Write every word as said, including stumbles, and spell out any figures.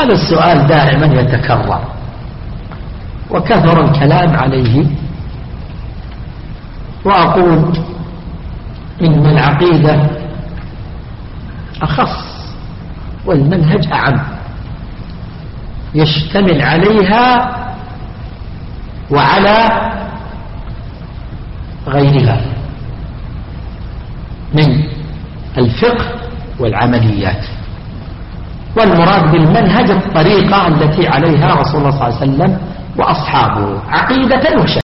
هذا السؤال دائما يتكرر وكثر الكلام عليه، وأقول إن العقيدة أخص والمنهج أعم، يشتمل عليها وعلى غيرها من الفقه والعمليات. والمراد بالمنهج الطريقة التي عليها رسول الله صلى الله عليه وسلم وأصحابه عقيدة وشريعة.